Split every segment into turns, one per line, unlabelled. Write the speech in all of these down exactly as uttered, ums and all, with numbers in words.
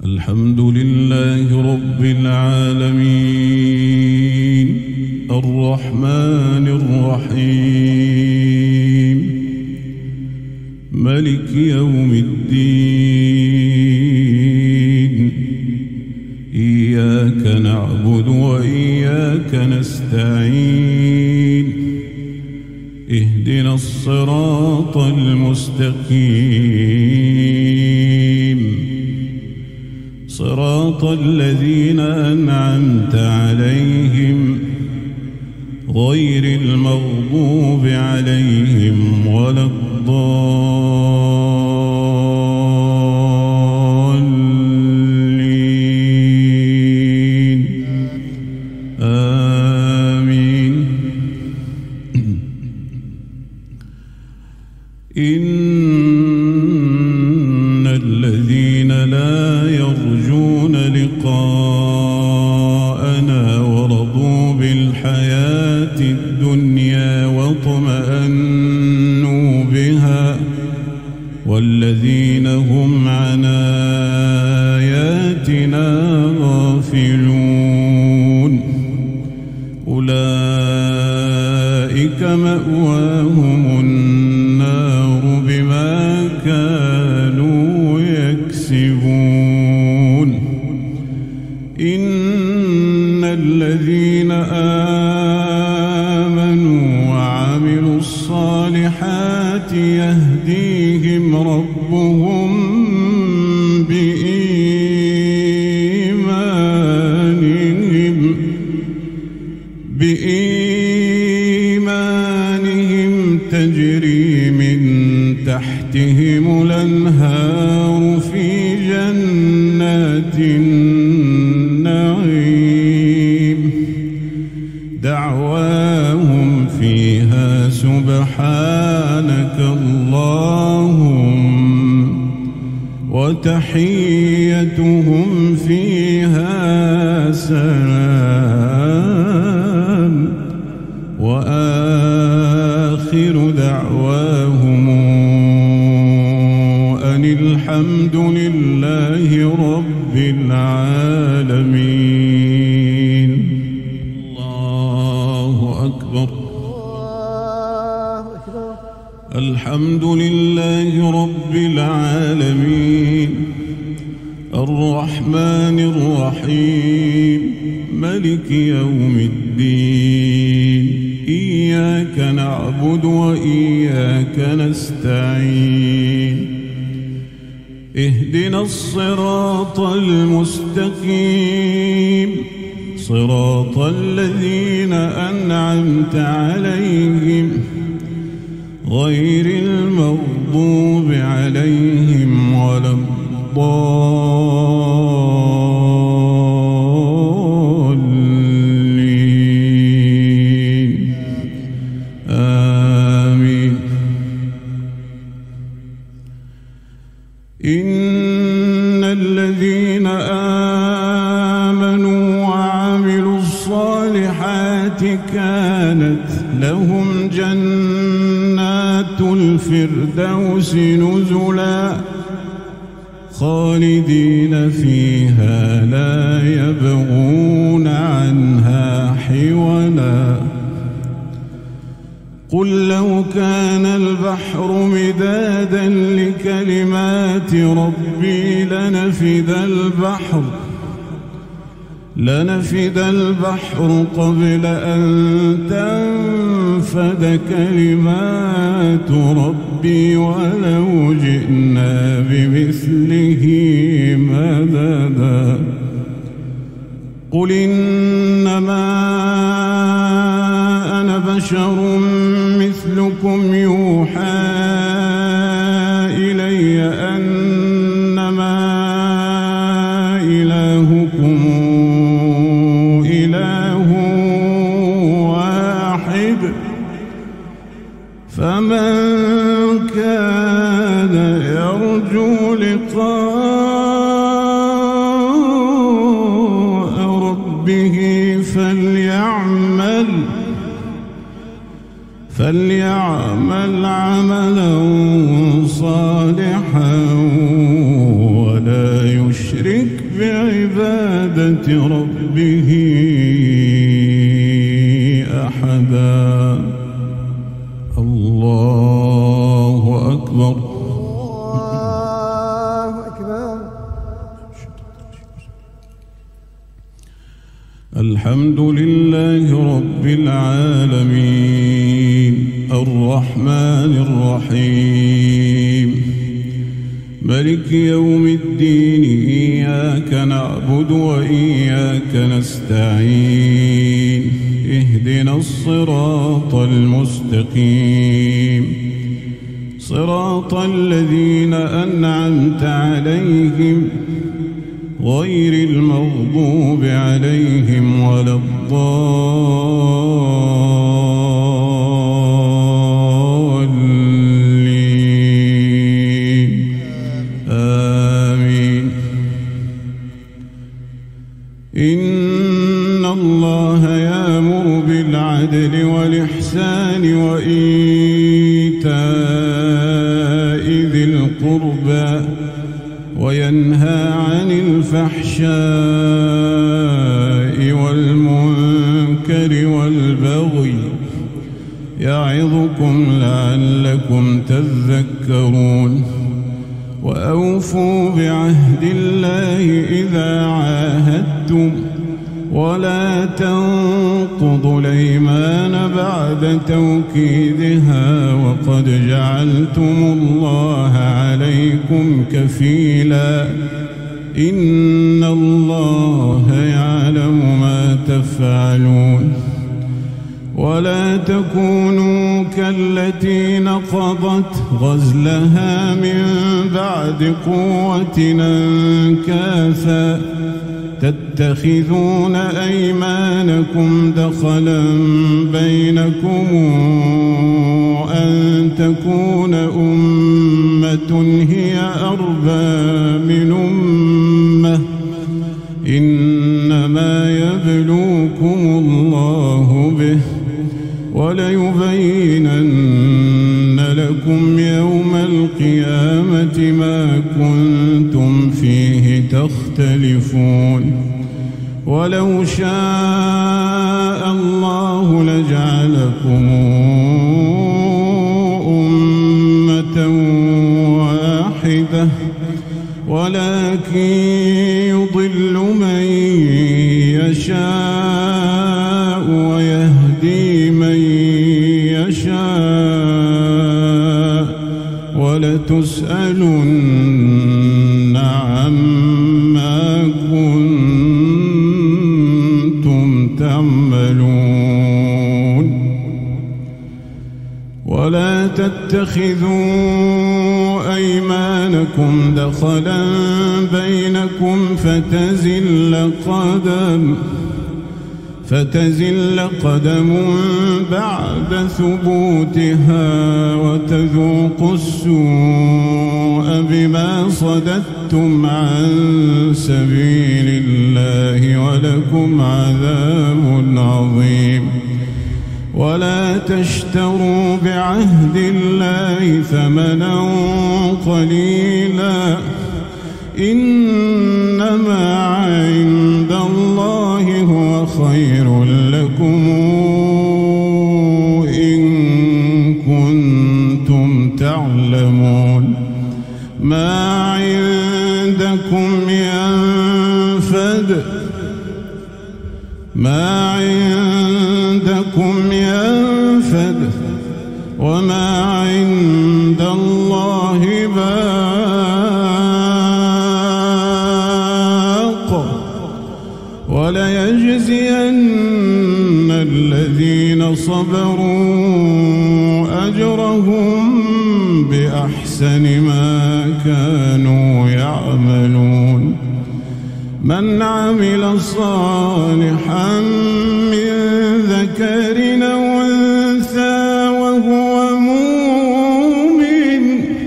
الحمد لله رب العالمين الرحمن الرحيم ملك يوم الدين إياك نعبد وإياك نستعين اهدنا الصراط المستقيم صراط الذين أنعمت عليهم غير المغضوب عليهم ولا الضالين آمين. إن الذين لا يرجون لقاءنا ورضوا بالحياة الدنيا واطمأنوا بها والذين هم عن آياتنا غافلون أولئك مأواهم النار بما كانوا يكسبون. إن الذين آمنوا وعملوا الصالحات يهديهم ربهم بإيمانهم بإيمانهم تجري من تحتهم الأنهار في جنات النعيم دعواهم فيها سبحانك اللهم وتحيتهم فيها سلام وآخر دعواهم أن الحمد لله رب العالمين. الله أكبر. الحمد لله رب العالمين الرحمن الرحيم ملك يوم الدين إياك نعبد وإياك نستعين اهدنا الصراط المستقيم صراط الذين أنعمت عليهم غير المغضوب عليهم ولا الضالين آمين. إن الذين آمنوا وعملوا الصالحات كانت لهم جنات الفردوس نزلا خالدين فيها لا يبغون عنها حولا. قل لو كان البحر مدادا لكلمات ربي لنفد البحر لنفد البحر قبل أن تنفد كلمات ربي ولو جئنا بمثله مددا. قل إنما أنا بشر مثلكم يوحى إلي أنما إلهكم إله واحد فمن كان يرجو لقاء ربه فليعمل فليعمل عملا صالحا ولا يشرك يشرك بعبادة ربه أحدا. الله أكبر.
الله أكبر.
الحمد لله رب العالمين الرحمن الرحيم ملك يوم الدين إياك نعبد وإياك نستعين اهدنا الصراط المستقيم صراط الذين أنعمت عليهم غير المغضوب عليهم ولا الضالين آمين. إن الله يأمر بالعدل والإحسان وإيتاء ذي القربى وينهى عن الفحشاء والمنكر والبغي يعظكم لعلكم تذكرون. وأوفوا بعهد الله إذا عاهدتم ولا تنقضوا الأيمان بعد توكيدها وقد جعلتم الله عليكم كفيلا إن الله يعلم ما تفعلون. ولا تكونوا كالتي نقضت غزلها من بعد قوة أنكاثا تتخذون أيمانكم دخلا بينكم أن تكون أمة هي أربى من أمة إنما يبلوكم الله به وليبينن لكم يوم القيامة ما كنتم فيه تختلفون. ولو شاء الله لجعلكم أمة واحدة ولكن يضل من يشاء ويهدي من يشاء ولتسألن عما كنتم تعملون. ولا تتخذوا أيمانكم دخلا بينكم فتزل قدم فتزل قدم بعد ثبوتها وتذوقوا السوء بما صددتم عن سبيل الله ولكم عذاب عظيم. ولا تشتروا بعهد الله ثمنا قليلا إنما عند الله هو خير لكم إن كنتم تعلمون. ما عندكم ينفد ما عندكم ينفد وما عند الله باق وليجزين الذين صبروا أجرهم بأحسن ما كانوا يعملون. من عمل صالحا من ذكر أو أنثى وهو مؤمن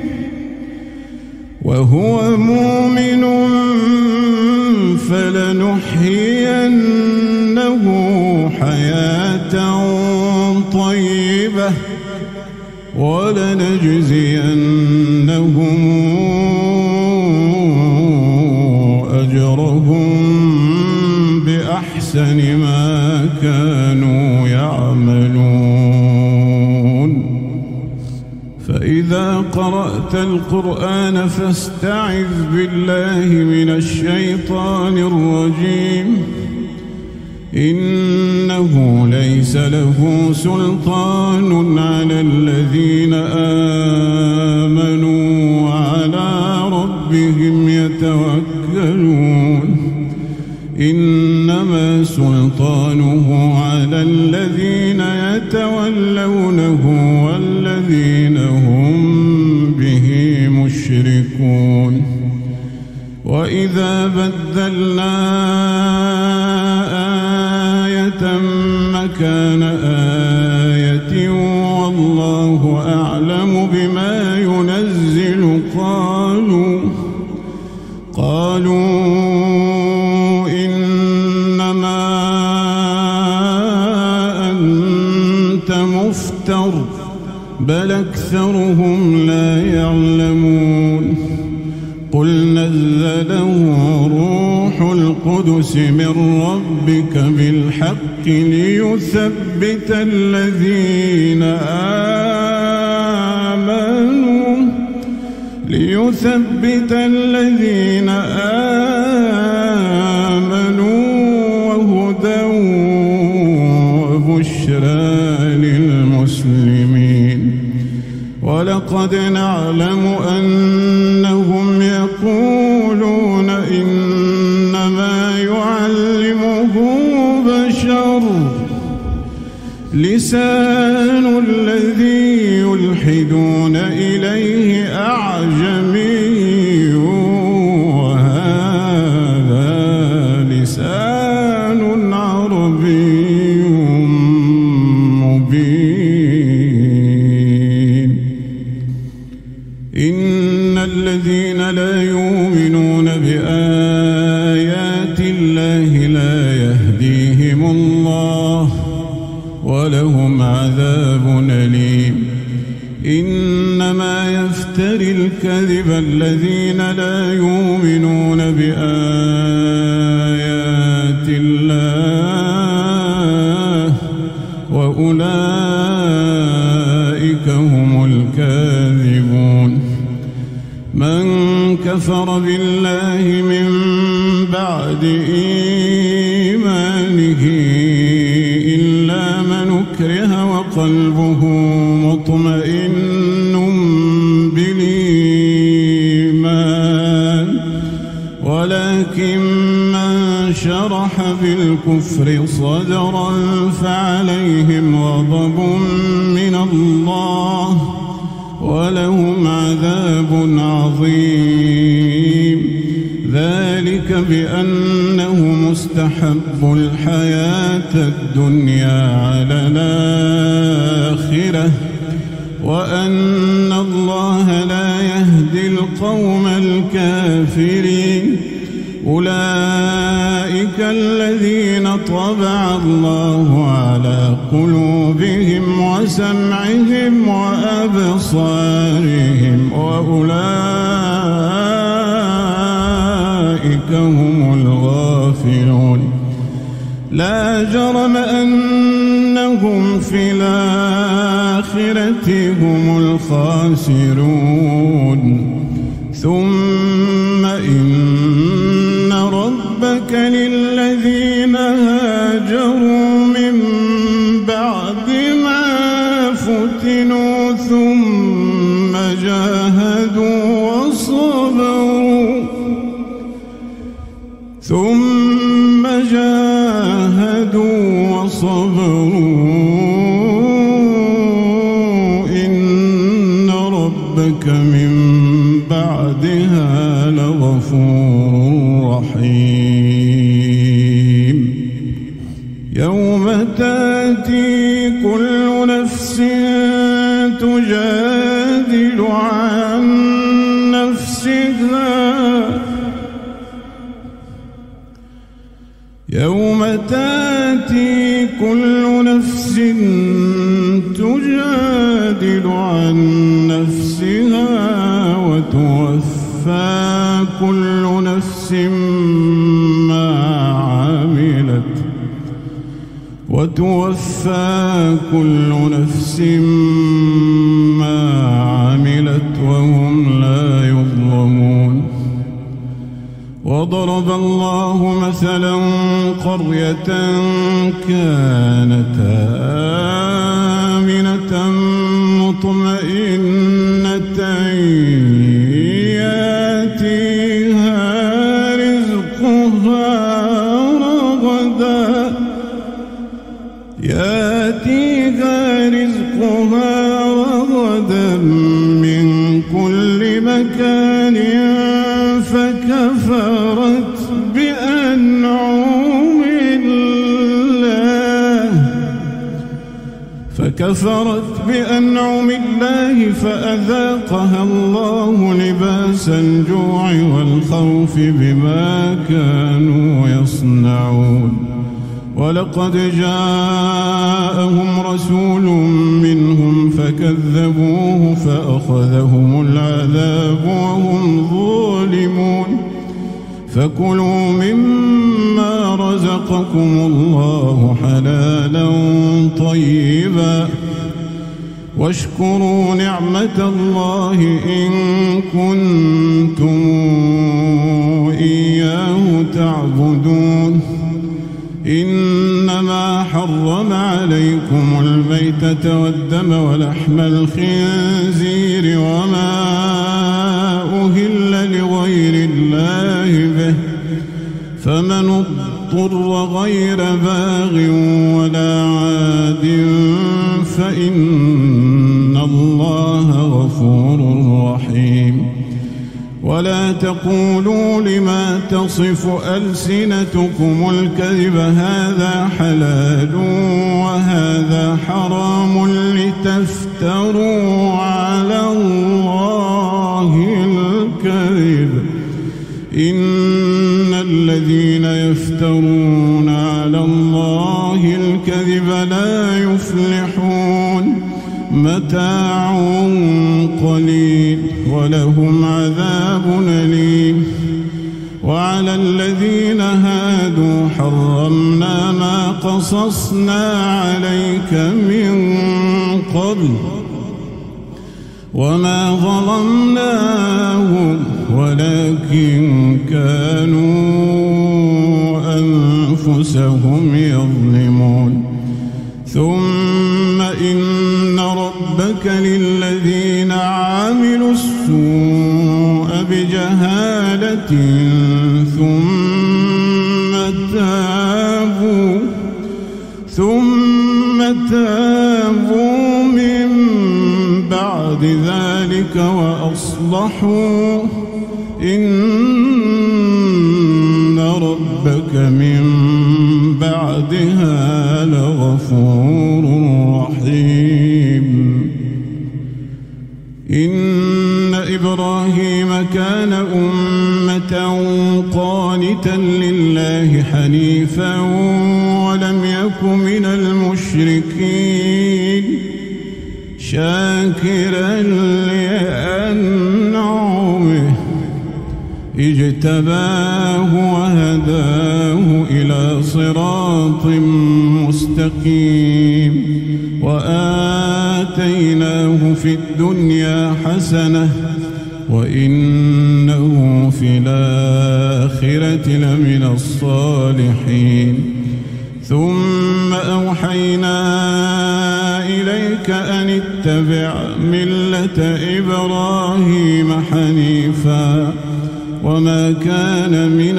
وهو مؤمن فلنحيينه حياة طيبة ولنجزينهم أجرهم بأحسن ما كانوا يعملون. فإذا قرأت القرآن فاستعذ بالله من الشيطان الرجيم. إنه ليس له سلطان على الذين آمنوا وعلى ربهم يتوكلون. إنما سلطانه على الذين يتولونه والذين هم به مشركون. وإذا بدلنا آية مكان آية والله أعلم بما ينزل قالوا قالوا إنما أنت مفتر بل أكثرهم لا يعلمون. قل نزله روح القدس من ربك بالحق ليثبت الذين آمنوا ليثبت الذين آمنوا وهدى وبشرى للمسلمين. ولقد نعلم أنهم يقولون إنما يعلمه بشر لسان الذي يلحدون إليه أعجمي وهذا لسان عربي مبين. إن الذين لا يؤمنون بآيات الله لا يهديهم الله ولهم عذاب أليم. إنما يفتري الكذب الذين لا يؤمنون بآيات الله وأولئك هم الكاذبون. من كفر بالله من بعد إيمانه إلا من أكره وقلبه مطمئن بالإيمان ولكن من شرح بالكفر صدرا فعليهم غضب من الله ولهم عذاب عظيم. ذلك بأنه مستحب الحياة الدنيا على الآخرة وأن الله لا يهدي القوم الكافرين. أولئك الذين طبع الله على قلوبهم وسمعهم وأبصارهم وأولئك هم الغافلون. لا جرم أنهم في الآخرة هم الخاسرون. ثم إن ربك للذين هاجروا من بعد ما فتنوا ثم جاهدوا وصبروا ثم جاهدوا وصبروا إن ربك من بعدها لغفور رحيم. يوم تأتي كل نفس تجادل عن نفسها يوم تأتي كل نفس تجادل عن نفسها وتوفى كل نفس ما عملت وتوفى كل نفس ما عملت وهم لا يظلمون. وضرب الله مثلا قرية كانت آمنة مطمئنة يأتيها رزقها رغدا يأتيها رزقها رغدا من كل مكان فكفرت بأنعم الله فكفرت بأنعم الله فأذاقها الله لباس الجوع والخوف بما كانوا يصنعون. ولقد جاءهم رسول منهم فكذبوه فأخذهم العذاب وهم ظالمون. فكلوا مما رزقكم الله حلالا طيبا واشكروا نعمة الله إن كنتم إياه تعبدون. إنما حرم عليكم الميتة والدم ولحم الخنزير وما أهل لغير الله به فمن اضطر غير باغ ولا عاد فإن الله غفور رحيم. ولا تقولوا لما تصف ألسنتكم الكذب هذا حلال وهذا حرام لتفتروا على الله الكذب إن الذين يفترون على الله الكذب لا يفلحون. متاع قليل ولهم عذاب أليم. وعلى الذين هادوا حرمنا ما قصصنا عليك من قبل وما ظلمناهم ولكن كانوا أنفسهم يظلمون. ثم إن ربك للذين عملوا السوء بجهالة ثم تابوا ثم تابوا من بعد ذلك وأصلحوا إن ربك من بعدها لغفور رحيم. إن إبراهيم كان أمة قانتا لله حنيفا ولم يك من المشركين شاكرا لأنعمه اجتباه وهداه إلى صراط مستقيم وآتيناه في الدنيا حسنة وإنه في الآخرة لمن الصالحين. ثم أوحينا إليك أن اتبع ملة إبراهيم حنيفا وما كان من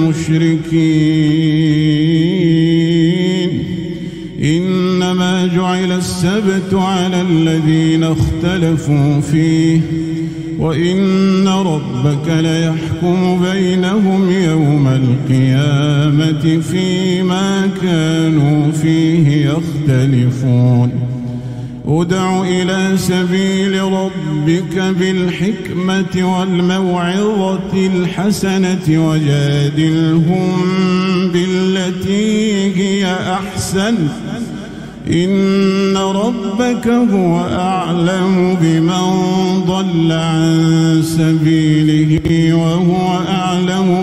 المشركين. إنما جعل السبت على الذين اختلفوا فيه وإن ربك ليحكم بينهم يوم القيامة فيما كانوا فيه يختلفون. ادع إلى سبيل ربك بالحكمة والموعظة الحسنة وجادلهم بالتي هي أحسن إن ربك هو أعلم بمن ضل عن سبيله وهو أعلم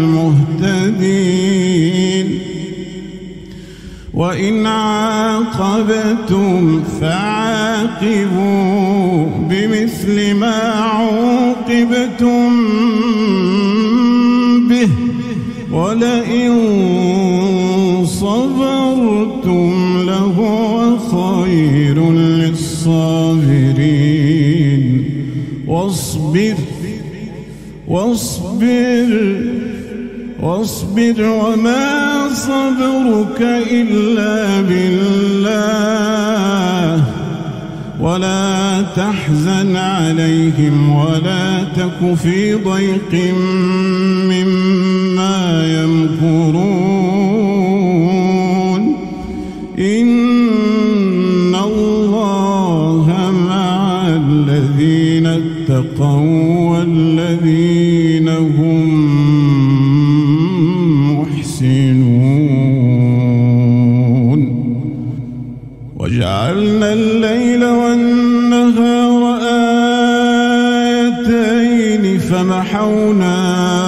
بالمهتدين وإن عاقبتم فعاقبوا بمثل ما عوقبتم به ولئن صبرتم لهو خير للصابرين واصبر واصبر واصبر وما صبرك إلا بالله ولا تحزن عليهم ولا تك في ضيق مما يمكرون إن الله مع الذين اتقوا والذين هم وجعلنا الليل والنهار آيتين فمحونا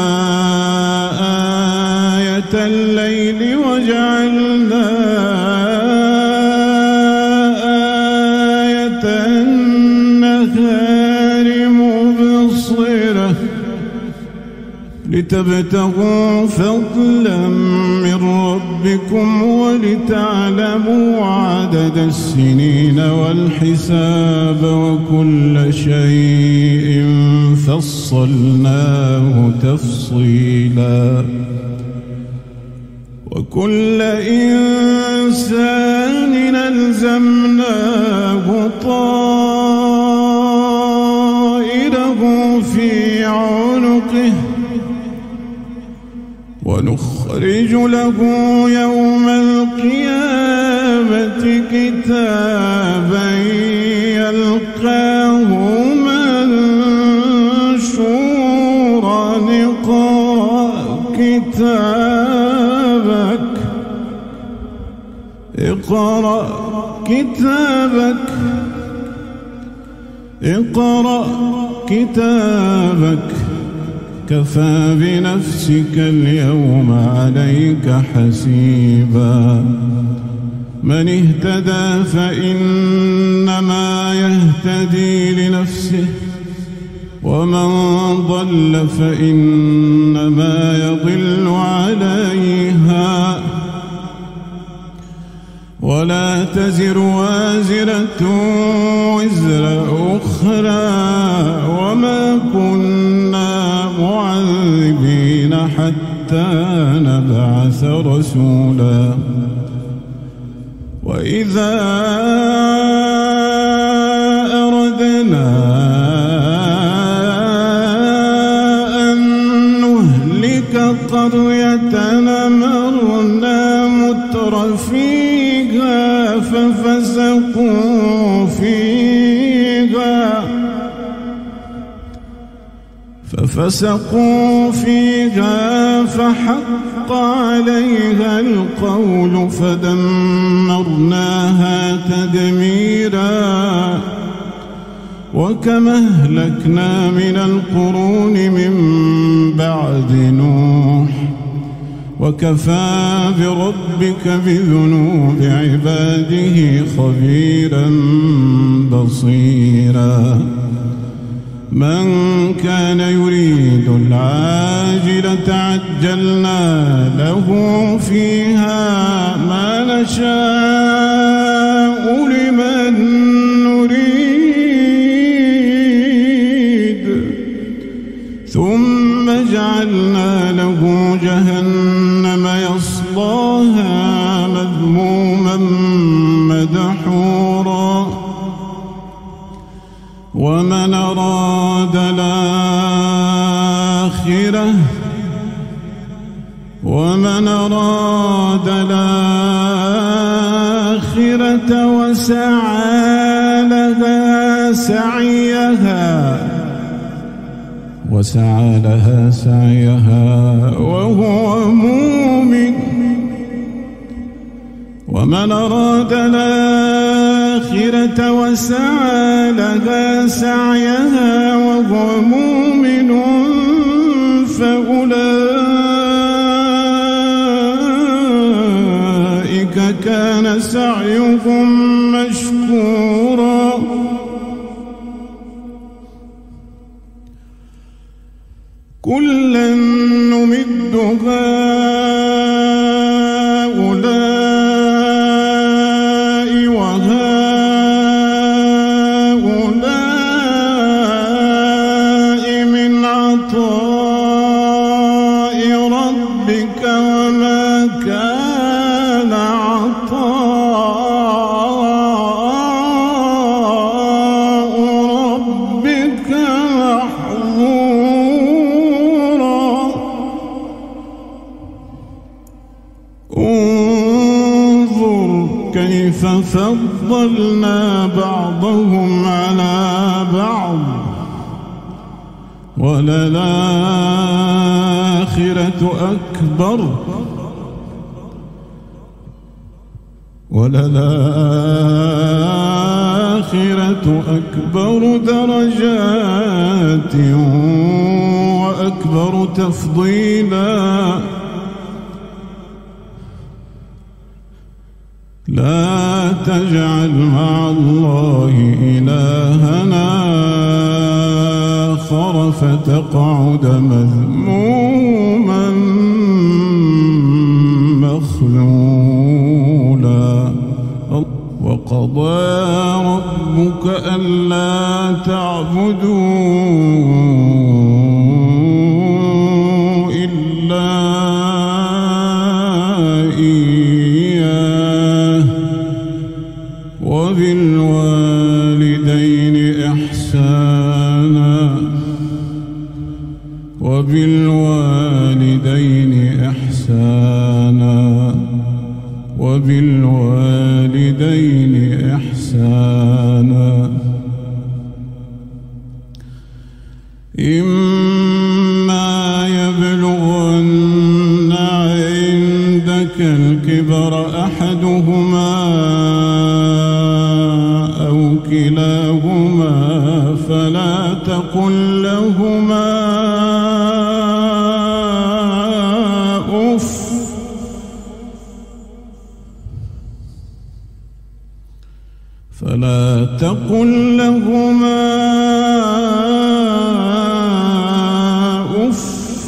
آية الليل وجعلنا آية النهار مبصرة لتبتغوا فضلا من ربكم ولتعلموا عدد السنين والحساب وكل شيء فصلناه تفصيلا وكل إنسان ألزمناه طائره في عنقه ونخرج له يوم القيامة كتابا يلقاه منشورا اقرأ كتابك اقرأ كتابك اقرأ كتابك كفى بنفسك اليوم عليك حسيبا من اهتدى فإنما يهتدي لنفسه ومن ضل فإنما يضل عليها ولا تزر وازرة وزر أخرى وما كنا معذبين حتى نبعث رسولا وإذا أردنا أن نهلك قرية أمرنا مترفيها ففسقوا فيها ففسقوا فيها فحق عليها القول فدمرناها تدميرا وكما أهلكنا من القرون من بعد نوح وكفى بربك بذنوب عباده خبيرا بصيرا من كان يريد العاجلة عجلنا له فيها ما نشاء لمن نريد ثم جعلنا له جهنم يصلاها مذموما مدحورا ومن أراد الآخرة ومن أراد الآخرة وسعى لها سعيها وسعى لها سعيها وهو مؤمن ومن أراد الآخرة وسعى لها سعيها وهو مؤمن فأولئك كان سعيهم مشكورا كلا نمد هؤلاء وهؤلاء من عطاء ربك وما كان عطاء ربك محظورا انظر كيف فضلنا بعضهم على بعض وللآخرة أكبر وللآخرة أكبر درجات وأكبر تفضيلا لا تجعل مع الله إلهنا آخر فتقعد مذموما مخذولا وقضى ربك ألا تعبدوا إلا إياه وبالوالدين إحسانا وبالوالدين إحسانا وبالوالدين إحسانا إما يبلغن عندك الكبر أحدهما أو كلاهما فلا تقل لهما أف فلا تقل لهما أف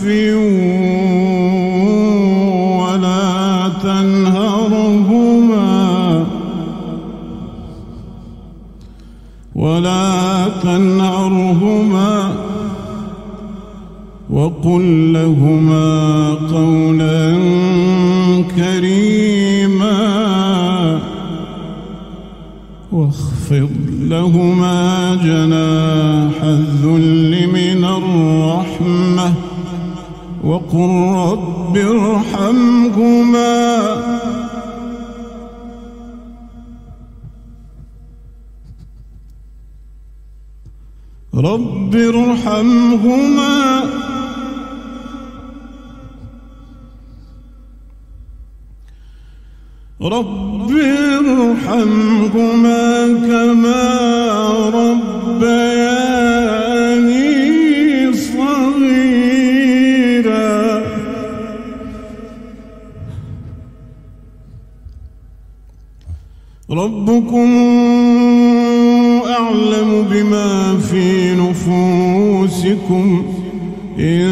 ولا تنهرهما ولا تنهرهما وقل لهما قولا كريما واخفض لهما جناح الذل من الرحمة وقل رب ارحمهما رب ارحمهما رب ارحمهما كما ربياني صغيرا ربكم أعلم بما في نفوسكم إن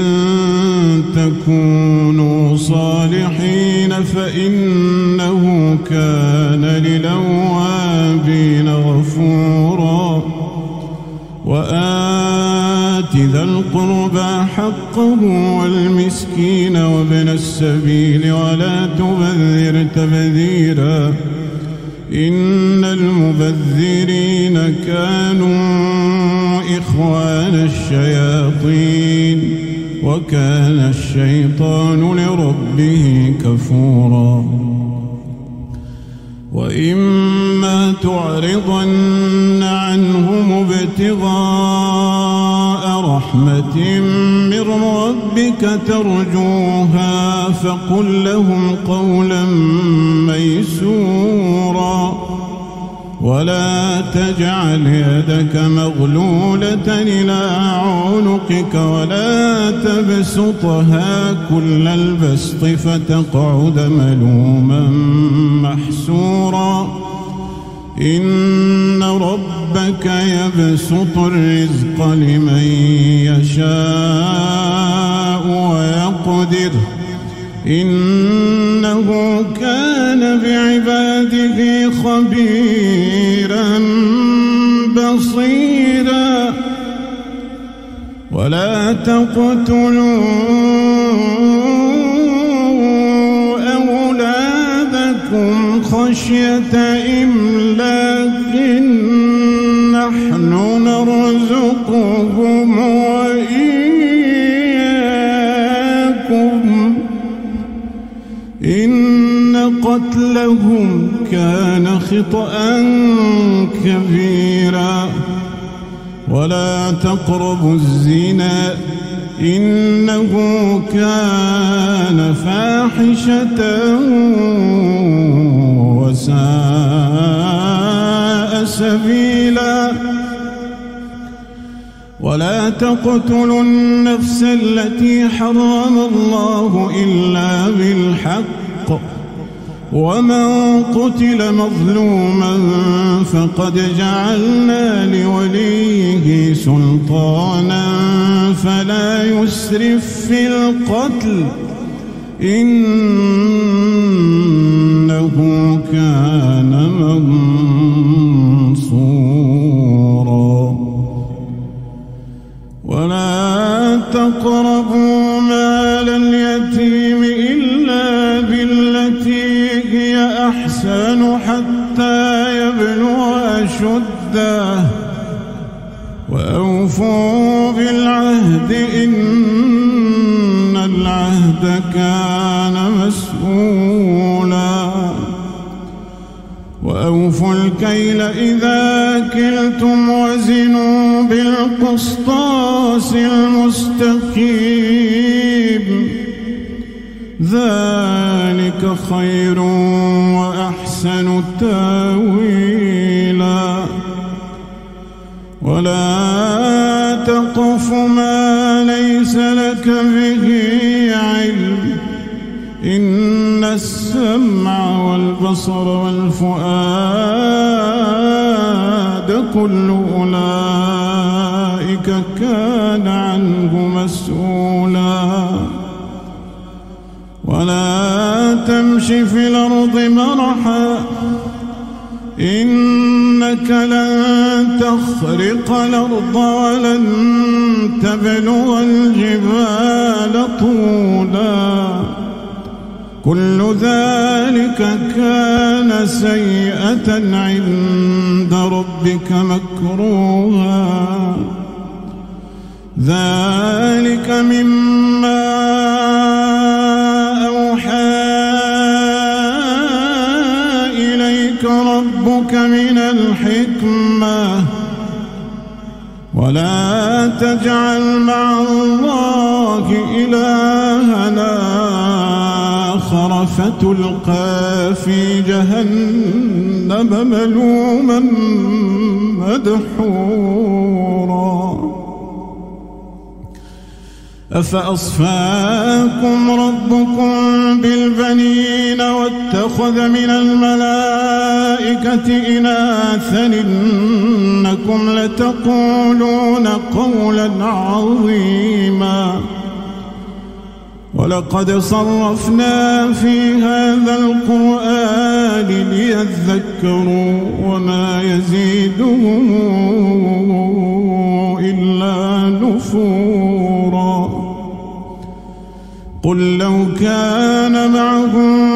تكونوا صالحين فإنه كان للأوابين غفورا وآت ذا القربى حقه والمسكين وابن السبيل ولا تبذر تبذيرا إن المبذرين كانوا إخوان الشياطين وكان الشيطان لربه كفورا وإما تعرضن عنهم ابتغاء رحمة من ربك ترجوها فقل لهم قولا ميسورا ولا تجعل يدك مغلولة إلى عنقك ولا تبسطها كل البسط فتقعد ملوما محسورا إن ربك يبسط الرزق لمن يشاء ويقدر إنه كان بعباده خبيرا بصيرا ولا تقتلوا أولادكم خشية إملاق نحن نرزقهم وإياكم إن قتلهم كان خطأ كبيرا ولا تقربوا الزنا إنه كان فاحشة وساء سبيلا ولا تقتلوا النفس التي حرم الله إلا بالحق ومن قتل مظلوما فقد جعلنا لوليه سلطانا فلا يسرف في القتل إنه كان منصورا ولا تقربوا مال اليتيم إلا بالتي هي أحسن حتى يبلغ أشده وأوفوا بالعهد إن العهد كان مسؤولا وأوفوا الكيل إذا كلتم وزنوا بالقسطاس المستقيم ذلك خير وأحسن تأويلا ولا تقف ما ليس لك به علم إن السمع والبصر والفؤاد كل أولئك كان عنه مسؤولا ولا تمش في الأرض مرحا إنك لن تخرق الأرض ولن تبلغ الجبال طولا كل ذلك كان سيئة عند ربك مكروها ذلك مما أوحى إليك ربك من الحكمة ولا تجعل مع الله إلهنا آخر فتلقى في جهنم ملوما مدحورا أفأصفاكم ربكم بالبنين واتخذ من الملائكة إناثا إنكم لتقولون قولا عظيما ولقد صرفنا في هذا القرآن ليذكروا وما يزيدهم إلا نفورا قل لو كان معه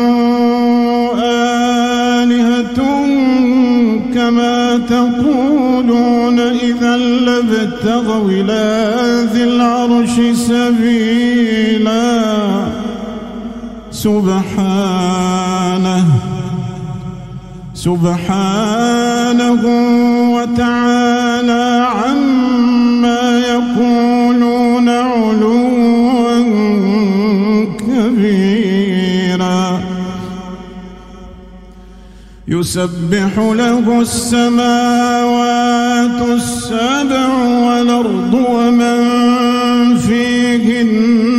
آلهة كما تقولون إذا لابتغوا إلى ذي العرش سبيلا سبحانه سبحانه وتعالى عما يقولون علوا يسبح له السماوات السبع والأرض ومن فيهن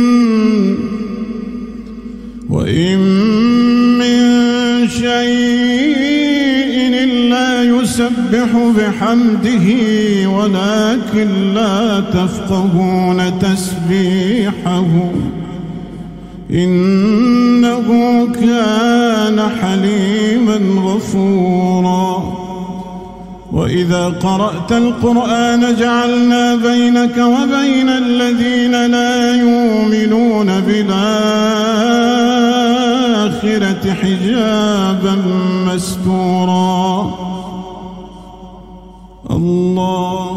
وإن من شيء إلا يسبح بحمده ولكن لا تفقهون تسبيحه إنه كان حليما غفورا. وإذا قرأت القرآن جعلنا بينك وبين الذين لا يؤمنون بالآخرة حجابا مستورا. الله